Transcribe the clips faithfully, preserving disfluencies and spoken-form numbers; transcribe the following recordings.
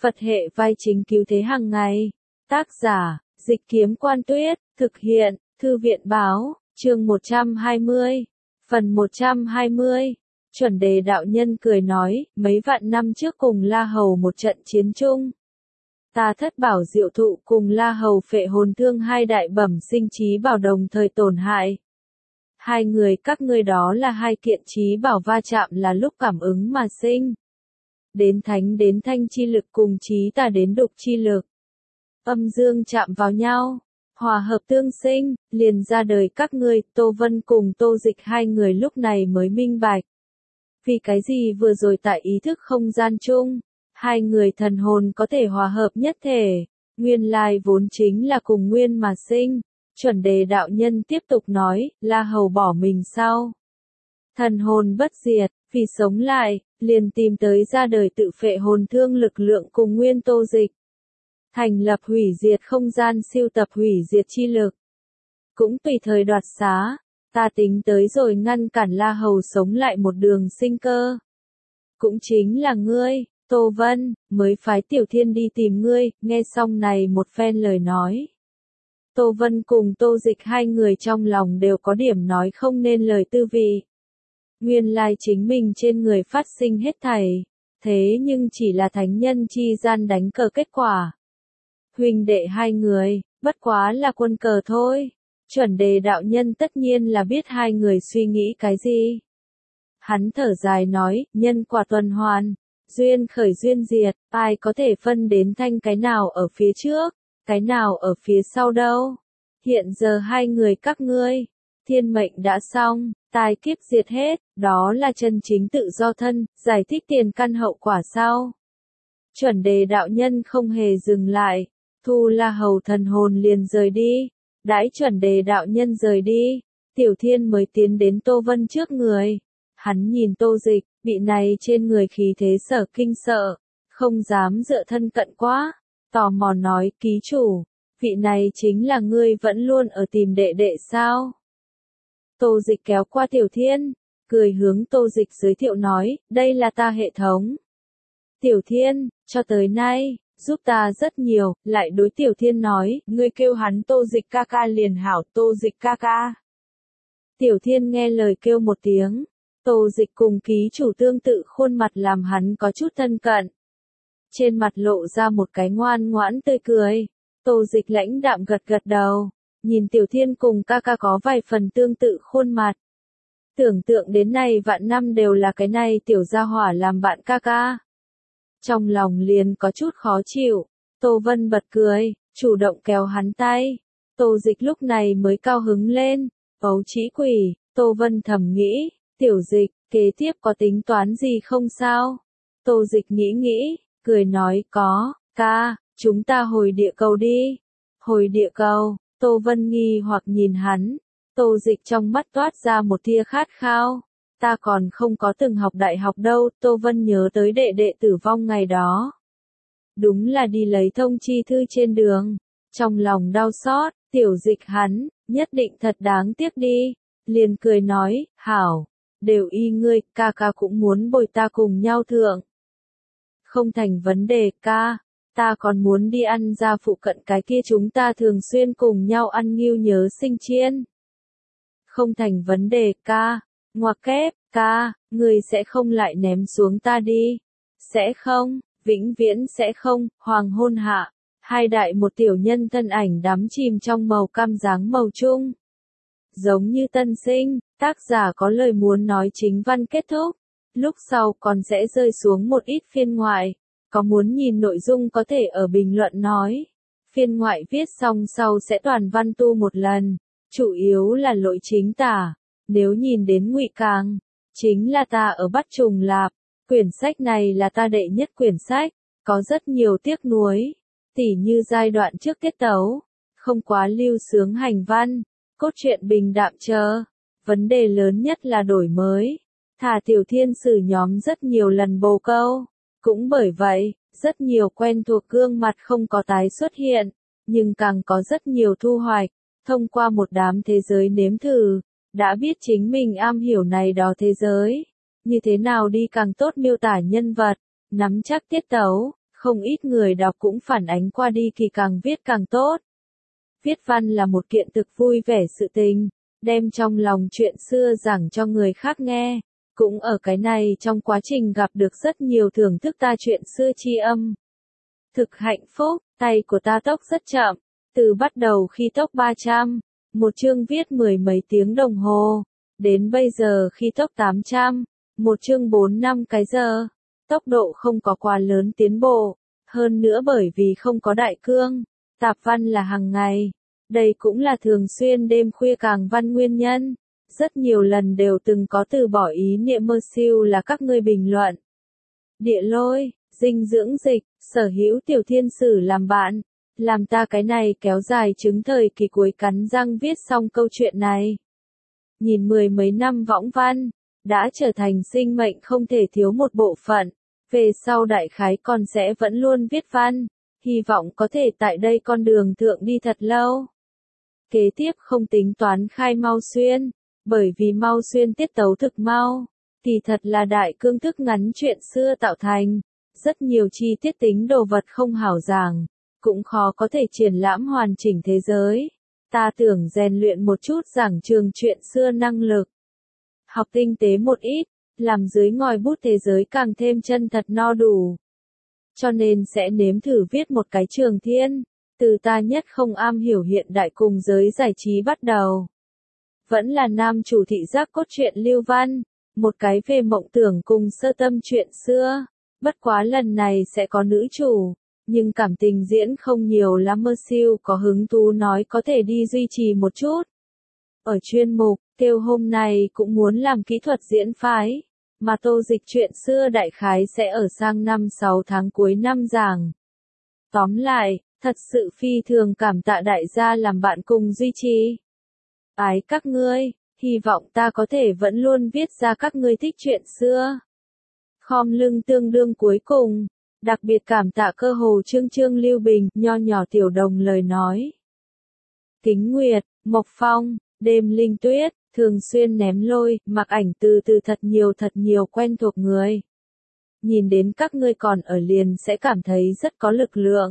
Phật hệ vai chính cứu thế hàng ngày. Tác giả, Dịch Kiếm Quan Tuyết, thực hiện, Thư viện Báo, chương một trăm hai mươi. Phần một trăm hai mươi. Chuẩn Đề đạo nhân cười nói, mấy vạn năm trước cùng La Hầu một trận chiến chung. Ta Thất Bảo Diệu Thụ cùng La Hầu phệ hồn thương hai đại bẩm sinh trí bảo đồng thời tổn hại. Hai người các ngươi đó là hai kiện trí bảo va chạm là lúc cảm ứng mà sinh. Đến thánh đến thanh chi lực cùng trí tà đến đục chi lực. Âm dương chạm vào nhau, hòa hợp tương sinh, liền ra đời các ngươi. Tô Vân cùng Tô Dịch hai người lúc này mới minh bạch. Vì cái gì vừa rồi tại ý thức không gian chung, hai người thần hồn có thể hòa hợp nhất thể, nguyên lai vốn chính là cùng nguyên mà sinh. Chuẩn Đề đạo nhân tiếp tục nói, La Hầu bỏ mình sau. Thần hồn bất diệt, vì sống lại, liền tìm tới ra đời tự phệ hồn thương lực lượng cùng nguyên Tô Dịch. Thành lập hủy diệt không gian siêu tập hủy diệt chi lực. Cũng tùy thời đoạt xá, ta tính tới rồi ngăn cản La Hầu sống lại một đường sinh cơ. Cũng chính là ngươi, Tô Vân, mới phái Tiểu Thiên đi tìm ngươi. Nghe xong này một phen lời nói. Tô Vân cùng Tô Dịch hai người trong lòng đều có điểm nói không nên lời tư vị. Nguyên lai chính mình trên người phát sinh hết thảy, thế nhưng chỉ là thánh nhân chi gian đánh cờ kết quả. Huynh đệ hai người, bất quá là quân cờ thôi. Chuẩn Đề đạo nhân tất nhiên là biết hai người suy nghĩ cái gì. Hắn thở dài nói, nhân quả tuần hoàn, duyên khởi duyên diệt, ai có thể phân đến thanh cái nào ở phía trước, cái nào ở phía sau đâu. Hiện giờ hai người các ngươi, thiên mệnh đã xong, tai kiếp diệt hết, đó là chân chính tự do thân, giải thích tiền căn hậu quả sau. Chuẩn Đề đạo nhân không hề dừng lại, thu La Hầu thần hồn liền rời đi. Đãi Chuẩn Đề đạo nhân rời đi, Tiểu Thiên mới tiến đến Tô Vân trước người. Hắn nhìn Tô Dịch, vị này trên người khí thế sở kinh sợ, không dám dựa thân cận quá, tò mò nói, ký chủ, vị này chính là ngươi vẫn luôn ở tìm đệ đệ sao? Tô Dịch kéo qua Tiểu Thiên, cười hướng Tô Dịch giới thiệu nói, đây là ta hệ thống. Tiểu Thiên, cho tới nay, giúp ta rất nhiều, lại đối Tiểu Thiên nói, ngươi kêu hắn Tô Dịch ca ca liền hảo, Tô Dịch ca ca. Tiểu Thiên nghe lời kêu một tiếng, Tô Dịch cùng ký chủ tương tự khuôn mặt làm hắn có chút thân cận. Trên mặt lộ ra một cái ngoan ngoãn tươi cười, Tô Dịch lãnh đạm gật gật đầu, nhìn Tiểu Thiên cùng ca ca có vài phần tương tự khuôn mặt. Tưởng tượng đến nay vạn năm đều là cái này tiểu gia hỏa làm bạn ca ca. Trong lòng liền có chút khó chịu, Tô Vân bật cười, chủ động kéo hắn tay. Tô Dịch lúc này mới cao hứng lên, ấu trĩ quỷ, Tô Vân thầm nghĩ, Tiểu Dịch, kế tiếp có tính toán gì không sao? Tô Dịch nghĩ nghĩ, cười nói, có, ca, chúng ta hồi địa cầu đi. Hồi địa cầu, Tô Vân nghi hoặc nhìn hắn, Tô Dịch trong mắt toát ra một tia khát khao. Ta còn không có từng học đại học đâu, Tô Vân nhớ tới đệ đệ tử vong ngày đó. Đúng là đi lấy thông chi thư trên đường, trong lòng đau xót, Tiểu Dịch hắn, nhất định thật đáng tiếc đi. Liền cười nói, hảo, đều y ngươi, ca ca cũng muốn bồi ta cùng nhau thượng. Không thành vấn đề ca, ta còn muốn đi ăn ra phụ cận cái kia chúng ta thường xuyên cùng nhau ăn nghêu nhớ sinh chiên. Không thành vấn đề ca, ngoặc kép, ca, ngươi sẽ không lại ném xuống ta đi. Sẽ không, vĩnh viễn sẽ không. Hoàng hôn hạ, hai đại một tiểu nhân thân ảnh đắm chìm trong màu cam dáng màu chung. Giống như tân sinh, tác giả có lời muốn nói chính văn kết thúc, lúc sau còn sẽ rơi xuống một ít phiên ngoại. Có muốn nhìn nội dung có thể ở bình luận nói. Phiên ngoại viết xong sau sẽ toàn văn tu một lần, chủ yếu là lỗi chính tả. Nếu nhìn đến ngụy càng, chính là ta ở bắt trùng lạp. Quyển sách này là ta đệ nhất quyển sách, có rất nhiều tiếc nuối, tỉ như giai đoạn trước tiết tấu, không quá lưu sướng hành văn, cốt truyện bình đạm chờ. Vấn đề lớn nhất là đổi mới, thả Tiểu Thiên sử nhóm rất nhiều lần bồ câu. Cũng bởi vậy, rất nhiều quen thuộc gương mặt không có tái xuất hiện, nhưng càng có rất nhiều thu hoạch, thông qua một đám thế giới nếm thử, đã biết chính mình am hiểu này đó thế giới, như thế nào đi càng tốt miêu tả nhân vật, nắm chắc tiết tấu, Không ít người đọc cũng phản ánh qua đi kỳ càng viết càng tốt. Viết văn là một kiện thực vui vẻ sự tình, đem trong lòng chuyện xưa giảng cho người khác nghe. Cũng ở cái này trong quá trình gặp được rất nhiều thưởng thức ta chuyện xưa tri âm. Thực hạnh phúc, tay của ta tốc rất chậm, từ bắt đầu khi tốc ba trăm, một chương viết mười mấy tiếng đồng hồ, đến bây giờ khi tốc tám trăm, một chương bốn năm cái giờ. Tốc độ không có quá lớn tiến bộ, hơn nữa bởi vì không có đại cương, tạp văn là hàng ngày. Đây cũng là thường xuyên đêm khuya càng văn nguyên nhân. Rất nhiều lần đều từng có từ bỏ ý niệm mơ siêu là các ngươi bình luận. Địa lôi, dinh dưỡng dịch, sở hữu tiểu thiên sử làm bạn. Làm ta cái này kéo dài chứng thời kỳ cuối cắn răng viết xong câu chuyện này. Nhìn mười mấy năm võng văn, đã trở thành sinh mệnh không thể thiếu một bộ phận. Về sau đại khái còn sẽ vẫn luôn viết văn. Hy vọng có thể tại đây con đường thượng đi thật lâu. Kế tiếp không tính toán khai mau xuyên. Bởi vì mau xuyên tiết tấu thực mau, kỳ thật là đại cương thức ngắn chuyện xưa tạo thành, rất nhiều chi tiết tính đồ vật không hảo giảng, cũng khó có thể triển lãm hoàn chỉnh thế giới. Ta tưởng rèn luyện một chút giảng trường chuyện xưa năng lực, học tinh tế một ít, làm dưới ngòi bút thế giới càng thêm chân thật no đủ. Cho nên sẽ nếm thử viết một cái trường thiên, từ ta nhất không am hiểu hiện đại cùng giới giải trí bắt đầu. Vẫn là nam chủ thị giác cốt truyện lưu văn, một cái về mộng tưởng cùng sơ tâm chuyện xưa, bất quá lần này sẽ có nữ chủ, nhưng cảm tình diễn không nhiều lắm. Mơ siêu có hứng thú nói có thể đi duy trì một chút. Ở chuyên mục, kêu hôm nay cũng muốn làm kỹ thuật diễn phái, mà tô dịch chuyện xưa đại khái sẽ ở sang năm sáu tháng cuối năm giảng. Tóm lại, thật sự phi thường cảm tạ đại gia làm bạn cùng duy trì. Ái các ngươi, hy vọng ta có thể vẫn luôn viết ra các ngươi thích chuyện xưa. Khom lưng tương đương cuối cùng, đặc biệt cảm tạ cơ hồ Trương Trương Lưu Bình, nho nhỏ tiểu đồng lời nói. Kính Nguyệt, Mộc Phong, đêm linh tuyết, thường xuyên ném lôi, mặc ảnh từ từ thật nhiều thật nhiều quen thuộc người. Nhìn đến các ngươi còn ở liền sẽ cảm thấy rất có lực lượng.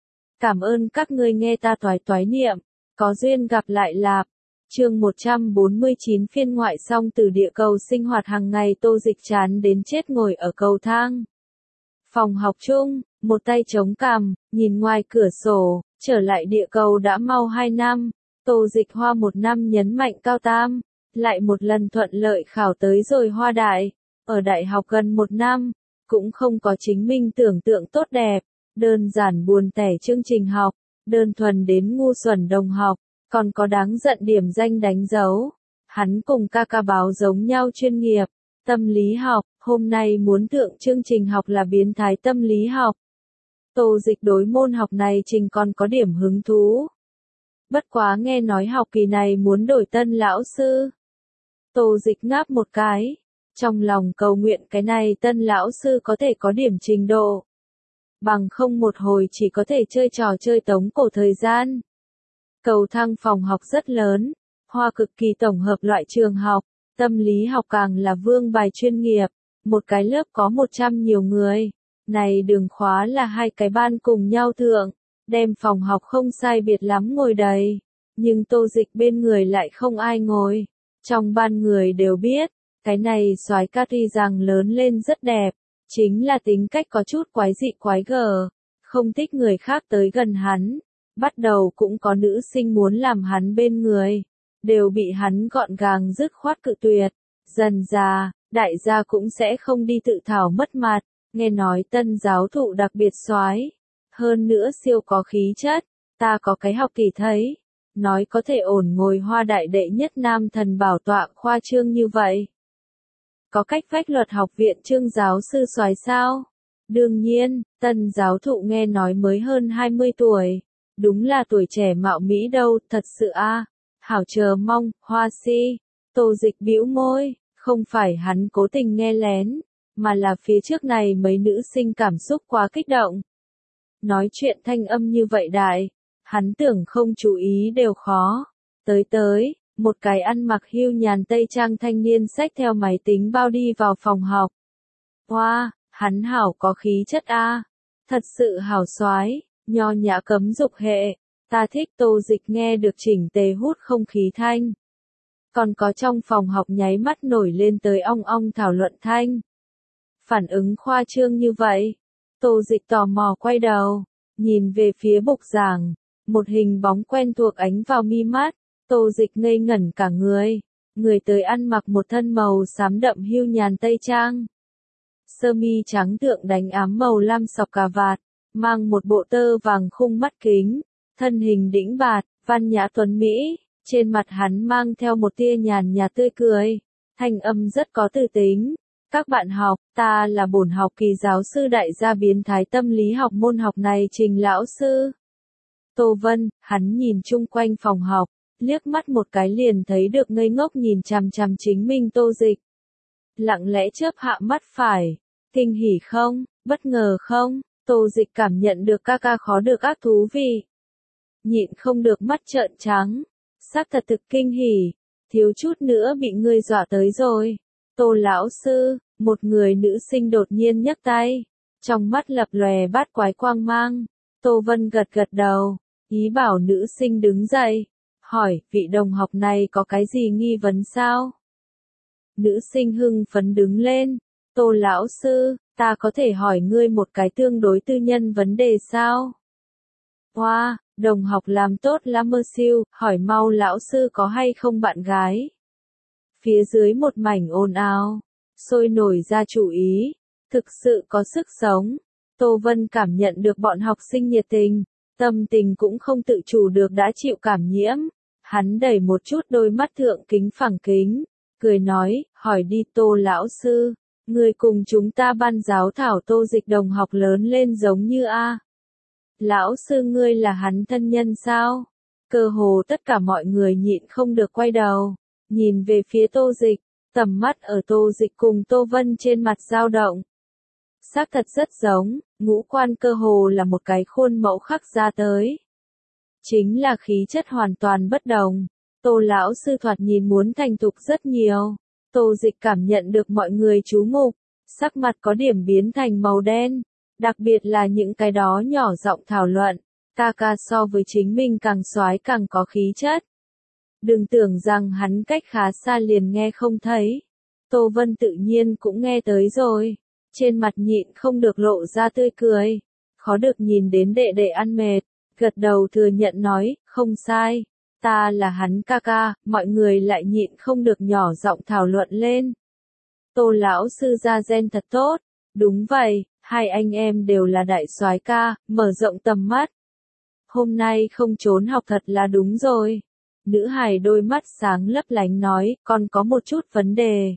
Cảm ơn các ngươi nghe ta toái toái niệm, có duyên gặp lại lạp. Chương một trăm bốn mươi chín phiên ngoại xong từ địa cầu sinh hoạt hàng ngày tô dịch chán đến chết ngồi ở cầu thang. Phòng học chung, một tay chống cằm, nhìn ngoài cửa sổ, trở lại địa cầu đã mau hai năm, tô dịch hoa một năm nhấn mạnh cao tam, lại một lần thuận lợi khảo tới rồi hoa đại, ở đại học gần một năm, cũng không có chính mình tưởng tượng tốt đẹp, đơn giản buồn tẻ chương trình học, đơn thuần đến ngu xuẩn đồng học. Còn có đáng giận điểm danh đánh dấu. Hắn cùng ca ca báo giống nhau chuyên nghiệp, tâm lý học, hôm nay muốn thượng chương trình học là biến thái tâm lý học. Tô dịch đối môn học này trình còn có điểm hứng thú. Bất quá nghe nói học kỳ này muốn đổi tân lão sư. Tô dịch ngáp một cái, trong lòng cầu nguyện cái này tân lão sư có thể có điểm trình độ. Bằng không một hồi chỉ có thể chơi trò chơi tống cổ thời gian. Cầu thang phòng học rất lớn, hoa cực kỳ tổng hợp loại trường học, tâm lý học càng là vương bài chuyên nghiệp, một cái lớp có một trăm nhiều người, này đường khóa là hai cái ban cùng nhau thượng, đem phòng học không sai biệt lắm ngồi đầy, nhưng tô dịch bên người lại không ai ngồi, trong ban người đều biết, cái này soái ca tuy rằng lớn lên rất đẹp, chính là tính cách có chút quái dị quái gở, không thích người khác tới gần hắn. Bắt đầu cũng có nữ sinh muốn làm hắn bên người, đều bị hắn gọn gàng dứt khoát cự tuyệt. Dần già, đại gia cũng sẽ không đi tự thảo mất mặt, nghe nói tân giáo thụ đặc biệt soái, hơn nữa siêu có khí chất, ta có cái học kỳ thấy, nói có thể ổn ngồi hoa đại đệ nhất nam thần bảo tọa khoa trương như vậy. Có cách phách luật học viện Trương giáo sư soái sao? Đương nhiên, tân giáo thụ nghe nói mới hơn hai mươi tuổi. Đúng là tuổi trẻ mạo mỹ đâu, thật sự a. À. Hảo chờ mong, hoa si. Tô dịch bĩu môi, không phải hắn cố tình nghe lén, mà là phía trước này mấy nữ sinh cảm xúc quá kích động. Nói chuyện thanh âm như vậy đại, hắn tưởng không chú ý đều khó. Tới tới, một cái ăn mặc hưu nhàn tây trang thanh niên xách theo máy tính bao đi vào phòng học. Hoa, wow, hắn hảo có khí chất a. À. Thật sự hào soái, nho nhã cấm dục hệ. Ta thích. Tô Dịch nghe được chỉnh tề hút không khí thanh. Còn có trong phòng học nháy mắt nổi lên tới ong ong thảo luận thanh. Phản ứng khoa trương như vậy. Tô Dịch tò mò quay đầu, nhìn về phía bục giảng. Một hình bóng quen thuộc ánh vào mi mắt. Tô Dịch ngây ngẩn cả người. Người tới ăn mặc một thân màu xám đậm hưu nhàn tây trang. Sơ mi trắng thượng đánh ám màu lam sọc cà vạt, mang một bộ tơ vàng khung mắt kính, thân hình đĩnh bạt, văn nhã tuấn mỹ, trên mặt hắn mang theo một tia nhàn nhạt tươi cười, thanh âm rất có tư tính. Các bạn học, ta là bổn học kỳ giáo sư đại gia biến thái tâm lý học môn học này Trình lão sư. Tô Vân, hắn nhìn chung quanh phòng học, liếc mắt một cái liền thấy được ngây ngốc nhìn chằm chằm chính mình Tô Dịch. Lặng lẽ chớp hạ mắt phải, kinh hỉ không, bất ngờ không, Tô Dịch cảm nhận được ca ca khó được ác thú vị. Nhịn không được mắt trợn trắng, xác thật thực kinh hỉ, thiếu chút nữa bị ngươi dọa tới rồi. Tô lão sư, một người nữ sinh đột nhiên nhấc tay, trong mắt lập lòe bát quái quang mang. Tô Vân gật gật đầu, ý bảo nữ sinh đứng dậy, hỏi, vị đồng học này có cái gì nghi vấn sao? Nữ sinh hưng phấn đứng lên, Tô lão sư, ta có thể hỏi ngươi một cái tương đối tư nhân vấn đề sao? Hoa, wow, đồng học làm tốt lắm mơ siêu, hỏi mau lão sư có hay không bạn gái? Phía dưới một mảnh ồn ào, sôi nổi ra chủ ý, thực sự có sức sống. Tô Vân cảm nhận được bọn học sinh nhiệt tình, tâm tình cũng không tự chủ được đã chịu cảm nhiễm. Hắn đẩy một chút đôi mắt thượng kính phẳng kính, cười nói, hỏi đi Tô lão sư, người cùng chúng ta ban giáo thảo Tô Dịch đồng học lớn lên giống như a. Lão sư ngươi là hắn thân nhân sao? Cơ hồ tất cả mọi người nhịn không được quay đầu, nhìn về phía Tô Dịch, tầm mắt ở Tô Dịch cùng Tô Vân trên mặt dao động. Xác thật rất giống, ngũ quan cơ hồ là một cái khuôn mẫu khắc ra tới. Chính là khí chất hoàn toàn bất đồng. Tô lão sư thoạt nhìn muốn thành thục rất nhiều. Tô Dịch cảm nhận được mọi người chú mục, sắc mặt có điểm biến thành màu đen, đặc biệt là những cái đó nhỏ giọng thảo luận, ca ca so với chính mình càng soái càng có khí chất. Đừng tưởng rằng hắn cách khá xa liền nghe không thấy. Tô Vân tự nhiên cũng nghe tới rồi, trên mặt nhịn không được lộ ra tươi cười, khó được nhìn đến đệ đệ ăn mệt, gật đầu thừa nhận nói, không sai. Ta là hắn ca ca, mọi người lại nhịn không được nhỏ giọng thảo luận lên. Tô lão sư ra gen thật tốt, đúng vậy, hai anh em đều là đại soái ca, mở rộng tầm mắt. Hôm nay không trốn học thật là đúng rồi. Nữ hài đôi mắt sáng lấp lánh nói, còn có một chút vấn đề.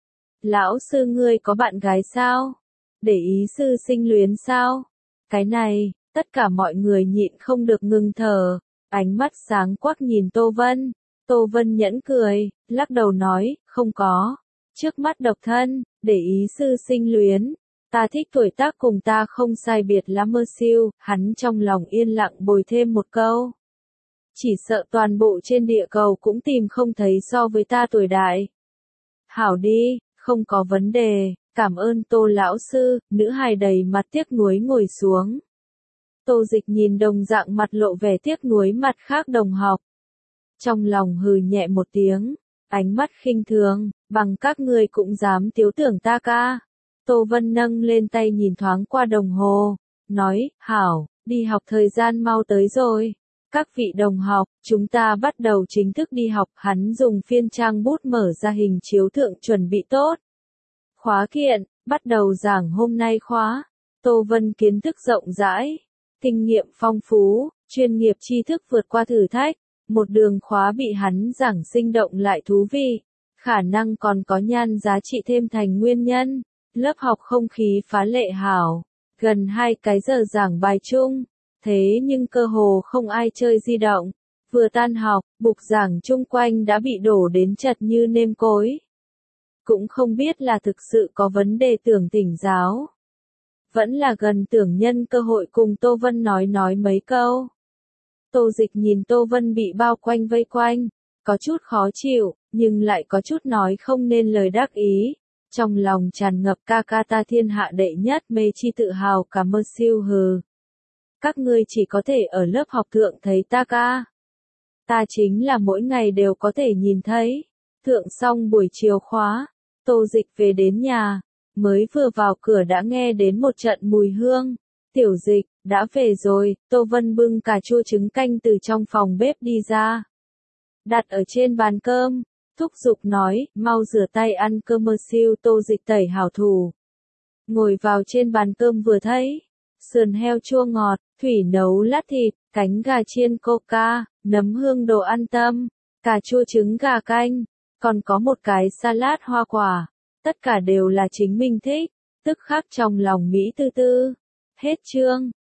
Lão sư ngươi có bạn gái sao? Để ý sư sinh luyến sao? Cái này, tất cả mọi người nhịn không được ngừng thở. Ánh mắt sáng quắc nhìn Tô Vân. Tô Vân nhẫn cười, lắc đầu nói, không có. Trước mắt độc thân, để ý sư sinh luyến. Ta thích tuổi tác cùng ta không sai biệt lắm mơ siêu, hắn trong lòng yên lặng bồi thêm một câu. Chỉ sợ toàn bộ trên địa cầu cũng tìm không thấy so với ta tuổi đại. Hảo đi, không có vấn đề, cảm ơn Tô lão sư, nữ hài đầy mặt tiếc nuối ngồi xuống. Tô Dịch nhìn đồng dạng mặt lộ vẻ tiếc nuối mặt khác đồng học. Trong lòng hừ nhẹ một tiếng, ánh mắt khinh thường, bằng các ngươi cũng dám tiếu tưởng ta ca. Tô Vân nâng lên tay nhìn thoáng qua đồng hồ, nói, hảo, đi học thời gian mau tới rồi. Các vị đồng học, chúng ta bắt đầu chính thức đi học. Hắn dùng phiên trang bút mở ra hình chiếu thượng chuẩn bị tốt. Khóa kiện, bắt đầu giảng hôm nay khóa. Tô Vân kiến thức rộng rãi, kinh nghiệm phong phú, chuyên nghiệp tri thức vượt qua thử thách. Một đường khóa bị hắn giảng sinh động lại thú vị, khả năng còn có nhan giá trị thêm thành nguyên nhân. Lớp học không khí phá lệ hảo, gần hai cái giờ giảng bài chung. Thế nhưng cơ hồ không ai chơi di động. Vừa tan học, bục giảng chung quanh đã bị đổ đến chật như nêm cối. Cũng không biết là thực sự có vấn đề tưởng tỉnh giáo. Vẫn là gần tưởng nhân cơ hội cùng Tô Vân nói nói mấy câu. Tô Dịch nhìn Tô Vân bị bao quanh vây quanh, có chút khó chịu, nhưng lại có chút nói không nên lời đắc ý. trong lòng tràn ngập ca ca ta thiên hạ đệ nhất mê chi tự hào cả mơ siêu hừ. Các ngươi chỉ có thể ở lớp học thượng thấy ta ca. Ta chính là mỗi ngày đều có thể nhìn thấy. Thượng xong buổi chiều khóa, Tô Dịch về đến nhà, mới vừa vào cửa đã nghe đến một trận mùi hương. Tiểu Dịch, đã về rồi. Tô Vân bưng cà chua trứng canh từ trong phòng bếp đi ra. Đặt ở trên bàn cơm, thúc giục nói, mau rửa tay ăn cơm. Mơ siêu. Tô Dịch tẩy hảo thủ. Ngồi vào trên bàn cơm vừa thấy, sườn heo chua ngọt, thủy nấu lát thịt, cánh gà chiên coca, nấm hương đồ an tâm, cà chua trứng gà canh, còn có một cái salad hoa quả, tất cả đều là chính mình thích, tức khắc trong lòng Mỹ tư tư. Hết chương.